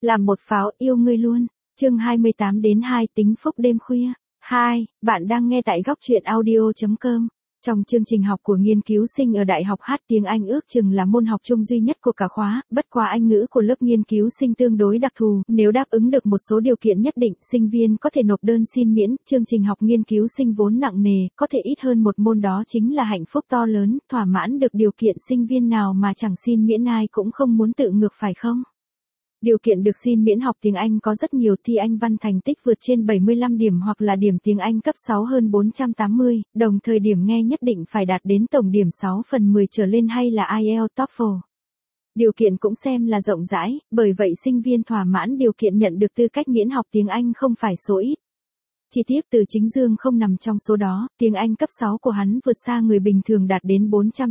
Làm một pháo yêu ngươi luôn. Chương 28 đến 2 tính phúc đêm khuya. 2. Bạn đang nghe tại góc truyện audio.com. Trong chương trình học của nghiên cứu sinh ở Đại học Hát tiếng Anh ước chừng là môn học chung duy nhất của cả khóa, bất quá Anh ngữ của lớp nghiên cứu sinh tương đối đặc thù, nếu đáp ứng được một số điều kiện nhất định, sinh viên có thể nộp đơn xin miễn. Chương trình học nghiên cứu sinh vốn nặng nề, có thể ít hơn một môn đó chính là hạnh phúc to lớn, thỏa mãn được điều kiện sinh viên nào mà chẳng xin miễn ai cũng không muốn tự ngược phải không? Điều kiện được xin miễn học tiếng Anh có rất nhiều, thi Anh văn thành tích vượt trên 75 điểm hoặc là điểm tiếng Anh cấp 6 hơn 480, đồng thời điểm nghe nhất định phải đạt đến tổng điểm 6/10 trở lên hay là IELTS TOEFL. Điều kiện cũng xem là rộng rãi, bởi vậy sinh viên thỏa mãn điều kiện nhận được tư cách miễn học tiếng Anh không phải số ít. Chi tiết Từ Chính Dương không nằm trong số đó, tiếng Anh cấp 6 của hắn vượt xa người bình thường đạt đến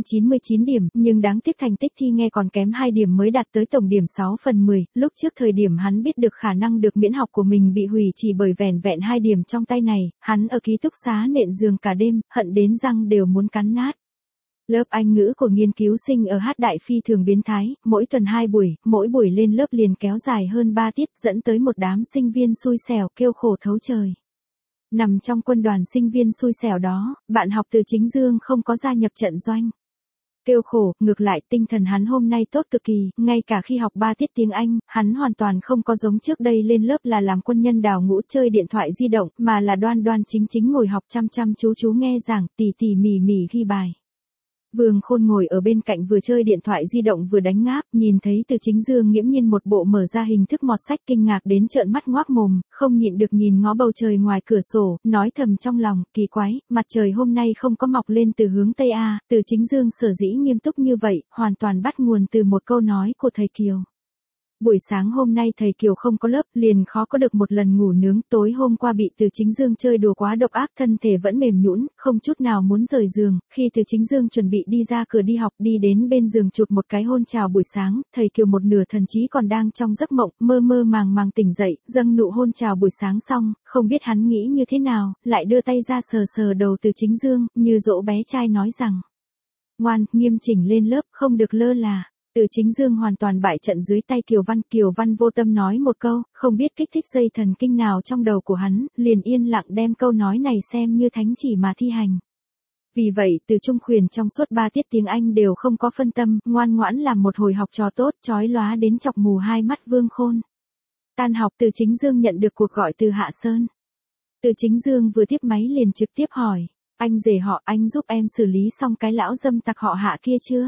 499 điểm, nhưng đáng tiếc thành tích thi nghe còn kém 2 điểm mới đạt tới tổng điểm 6/10, lúc trước thời điểm hắn biết được khả năng được miễn học của mình bị hủy chỉ bởi vẻn vẹn 2 điểm trong tay này, hắn ở ký túc xá nện giường cả đêm, hận đến răng đều muốn cắn nát. Lớp Anh ngữ của nghiên cứu sinh ở Hát Đại phi thường biến thái, mỗi tuần 2 buổi, mỗi buổi lên lớp liền kéo dài hơn 3 tiết, dẫn tới một đám sinh viên xui xẻo kêu khổ thấu trời. Nằm trong quân đoàn sinh viên xui xẻo đó, bạn học Từ Chính Dương không có gia nhập trận doanh kêu khổ, ngược lại tinh thần hắn hôm nay tốt cực kỳ, ngay cả khi học 3 tiết tiếng Anh, hắn hoàn toàn không có giống trước đây lên lớp là làm quân nhân đào ngũ chơi điện thoại di động, mà là đoan đoan chính chính ngồi học chăm chăm chú nghe giảng, tỉ tỉ mỉ mỉ ghi bài. Vương Khôn ngồi ở bên cạnh vừa chơi điện thoại di động vừa đánh ngáp, nhìn thấy Từ Chính Dương nghiễm nhiên một bộ mở ra hình thức mọt sách kinh ngạc đến trợn mắt ngoác mồm, không nhịn được nhìn ngó bầu trời ngoài cửa sổ, nói thầm trong lòng, kỳ quái, mặt trời hôm nay không có mọc lên từ hướng Tây a. Từ Chính Dương sở dĩ nghiêm túc như vậy, hoàn toàn bắt nguồn từ một câu nói của thầy Kiều. Buổi sáng hôm nay thầy Kiều không có lớp, liền khó có được một lần ngủ nướng, tối hôm qua bị Từ Chính Dương chơi đùa quá độc ác, thân thể vẫn mềm nhũn, không chút nào muốn rời giường, khi Từ Chính Dương chuẩn bị đi ra cửa đi học, đi đến bên giường chụp một cái hôn chào buổi sáng, thầy Kiều một nửa thần trí còn đang trong giấc mộng, mơ mơ màng màng tỉnh dậy, dâng nụ hôn chào buổi sáng xong, không biết hắn nghĩ như thế nào, lại đưa tay ra sờ sờ đầu Từ Chính Dương, như dỗ bé trai nói rằng: ngoan, nghiêm chỉnh lên lớp, không được lơ là. Từ Chính Dương hoàn toàn bại trận dưới tay Kiều Văn vô tâm nói một câu, không biết kích thích dây thần kinh nào trong đầu của hắn, liền yên lặng đem câu nói này xem như thánh chỉ mà thi hành. Vì vậy, Từ Trung Khuyển trong suốt 3 tiết tiếng Anh đều không có phân tâm, ngoan ngoãn làm một hồi học trò tốt, chói lóa đến chọc mù hai mắt Vương Khôn. Tan học Từ Chính Dương nhận được cuộc gọi từ Hạ Sơn. Từ Chính Dương vừa tiếp máy liền trực tiếp hỏi: anh rể họ, anh giúp em xử lý xong cái lão dâm tặc họ Hạ kia chưa?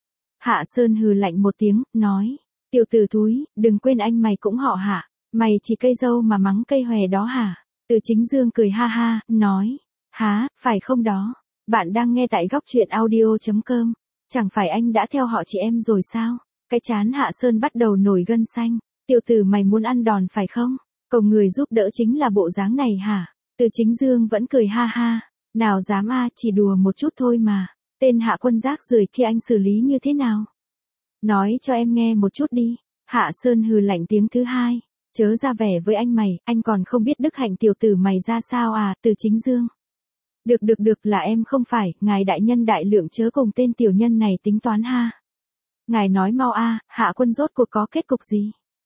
Hạ Sơn hừ lạnh một tiếng, nói: tiểu tử thúi, đừng quên anh mày cũng họ Hạ, mày chỉ cây dâu mà mắng cây hòe đó hả? Từ Chính Dương cười ha ha, nói: há, phải không đó? Bạn đang nghe tại góc truyện audio.com. Chẳng phải anh đã theo họ chị em rồi sao? Cái trán Hạ Sơn bắt đầu nổi gân xanh. Tiểu tử mày muốn ăn đòn phải không? Cầu người giúp đỡ chính là bộ dáng này hả? Từ Chính Dương vẫn cười ha ha. Nào dám a, chỉ đùa một chút thôi mà. Tên Hạ quân rác rưởi kia anh xử lý như thế nào? Nói cho em nghe một chút đi. Hạ Sơn hừ lạnh tiếng thứ hai. Chớ ra vẻ với anh mày, anh còn không biết đức hạnh tiểu tử mày ra sao à? Từ Chính Dương. Được là em không phải, ngài đại nhân đại lượng chớ cùng tên tiểu nhân này tính toán ha. Ngài nói mau a, Hạ quân rốt cuộc có kết cục gì?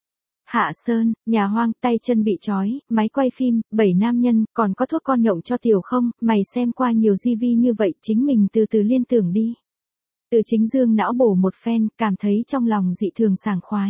Hạ Sơn, nhà hoang, tay chân bị trói, máy quay phim, 7 nam nhân, còn có thuốc con nhộng cho tiểu không, mày xem qua nhiều GV như vậy, chính mình từ từ liên tưởng đi. Từ Chính Dương não bổ một phen, cảm thấy trong lòng dị thường sảng khoái.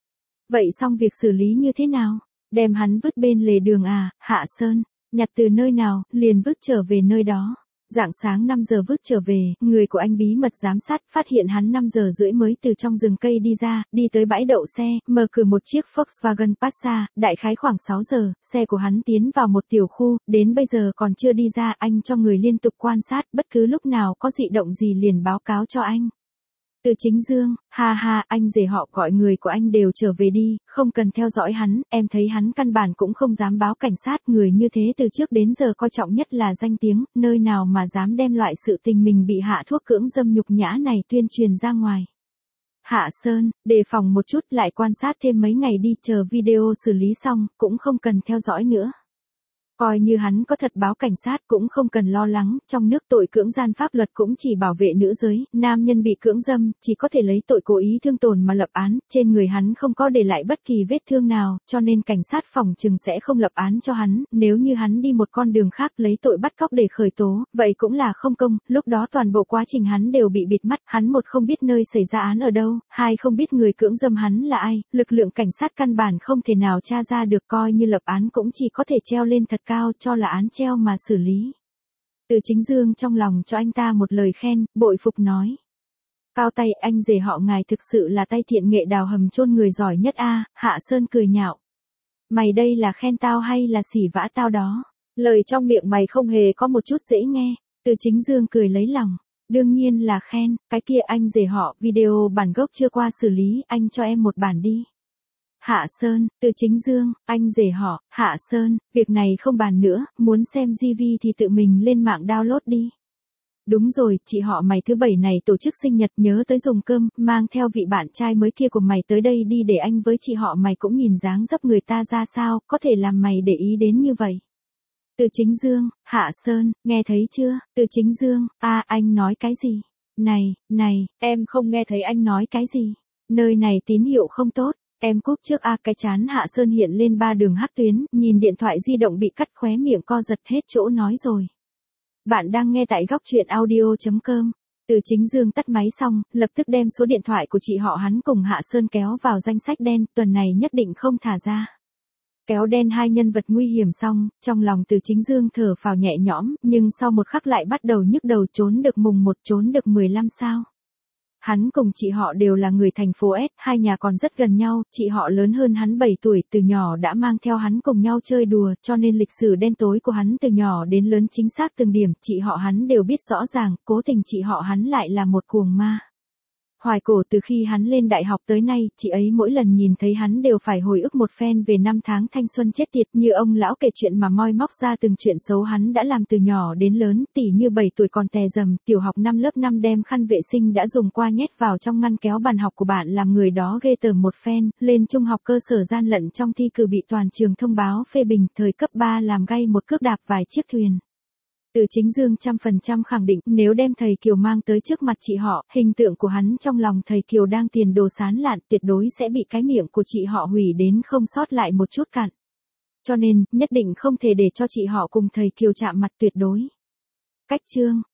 Vậy xong việc xử lý như thế nào? Đem hắn vứt bên lề đường à? Hạ Sơn, nhặt từ nơi nào, liền vứt trở về nơi đó. Rạng sáng 5 giờ vứt trở về, người của anh bí mật giám sát, phát hiện hắn 5 giờ rưỡi mới từ trong rừng cây đi ra, đi tới bãi đậu xe, mở cửa một chiếc Volkswagen Passat, đại khái khoảng 6 giờ, xe của hắn tiến vào một tiểu khu, đến bây giờ còn chưa đi ra, anh cho người liên tục quan sát, bất cứ lúc nào có dị động gì liền báo cáo cho anh. Từ Chính Dương, ha ha, anh rể họ gọi người của anh đều trở về đi, không cần theo dõi hắn, em thấy hắn căn bản cũng không dám báo cảnh sát, người như thế từ trước đến giờ coi trọng nhất là danh tiếng, nơi nào mà dám đem loại sự tình mình bị hạ thuốc cưỡng dâm nhục nhã này tuyên truyền ra ngoài. Hạ Sơn, đề phòng một chút, lại quan sát thêm mấy ngày đi, chờ video xử lý xong, cũng không cần theo dõi nữa. Coi như hắn có thật báo cảnh sát cũng không cần lo lắng, trong nước tội cưỡng gian pháp luật cũng chỉ bảo vệ nữ giới, nam nhân bị cưỡng dâm, chỉ có thể lấy tội cố ý thương tổn mà lập án, trên người hắn không có để lại bất kỳ vết thương nào, cho nên cảnh sát phòng trừng sẽ không lập án cho hắn, nếu như hắn đi một con đường khác lấy tội bắt cóc để khởi tố, vậy cũng là không công, lúc đó toàn bộ quá trình hắn đều bị bịt mắt, hắn một không biết nơi xảy ra án ở đâu, hai không biết người cưỡng dâm hắn là ai, lực lượng cảnh sát căn bản không thể nào tra ra được, coi như lập án cũng chỉ có thể treo lên thật cao cho là án treo mà xử lý. Từ Chính Dương trong lòng cho anh ta một lời khen, bội phục nói. Cao tay, anh rể họ ngài thực sự là tay thiện nghệ đào hầm chôn người giỏi nhất a. Hạ Sơn cười nhạo. Mày đây là khen tao hay là sỉ vã tao đó? Lời trong miệng mày không hề có một chút dễ nghe. Từ Chính Dương cười lấy lòng. Đương nhiên là khen, cái kia anh rể họ video bản gốc chưa qua xử lý, anh cho em một bản đi. Hạ Sơn, Từ Chính Dương, anh rể họ, Hạ Sơn, việc này không bàn nữa, muốn xem GV thì tự mình lên mạng download đi. Đúng rồi, chị họ mày thứ bảy này tổ chức sinh nhật, nhớ tới dùng cơm, mang theo vị bạn trai mới kia của mày tới đây đi để anh với chị họ mày cũng nhìn dáng dấp người ta ra sao, có thể làm mày để ý đến như vậy. Từ Chính Dương, Hạ Sơn, nghe thấy chưa? Từ Chính Dương, anh nói cái gì? Này, em không nghe thấy anh nói cái gì. Nơi này tín hiệu không tốt. Em cúp trước cái chán Hạ Sơn hiện lên 3 đường hắc tuyến, nhìn điện thoại di động bị cắt, khóe miệng co giật hết chỗ nói rồi. Bạn đang nghe tại góc truyện audio.com. Từ Chính Dương tắt máy xong, lập tức đem số điện thoại của chị họ hắn cùng Hạ Sơn kéo vào danh sách đen, tuần này nhất định không thả ra. Kéo đen hai nhân vật nguy hiểm xong, trong lòng Từ Chính Dương thở phào nhẹ nhõm, nhưng sau một khắc lại bắt đầu nhức đầu, trốn được mùng 1 trốn được 15 sao. Hắn cùng chị họ đều là người thành phố S, hai nhà còn rất gần nhau, chị họ lớn hơn hắn 7 tuổi, từ nhỏ đã mang theo hắn cùng nhau chơi đùa, cho nên lịch sử đen tối của hắn từ nhỏ đến lớn chính xác từng điểm, chị họ hắn đều biết rõ ràng, cố tình chị họ hắn lại là một cuồng ma. Hoài cổ từ khi hắn lên đại học tới nay, chị ấy mỗi lần nhìn thấy hắn đều phải hồi ức một phen về năm tháng thanh xuân chết tiệt, như ông lão kể chuyện mà moi móc ra từng chuyện xấu hắn đã làm từ nhỏ đến lớn, tỉ như 7 tuổi còn tè rầm, tiểu học năm lớp 5 đem khăn vệ sinh đã dùng qua nhét vào trong ngăn kéo bàn học của bạn làm người đó ghê tởm một phen, lên trung học cơ sở gian lận trong thi cử bị toàn trường thông báo phê bình, thời cấp 3 làm gay một cước đạp vài chiếc thuyền. Từ Chính Dương 100% khẳng định, nếu đem thầy Kiều mang tới trước mặt chị họ, hình tượng của hắn trong lòng thầy Kiều đang tiền đồ sán lạn, tuyệt đối sẽ bị cái miệng của chị họ hủy đến không sót lại một chút cặn. Cho nên, nhất định không thể để cho chị họ cùng thầy Kiều chạm mặt tuyệt đối. Cách chương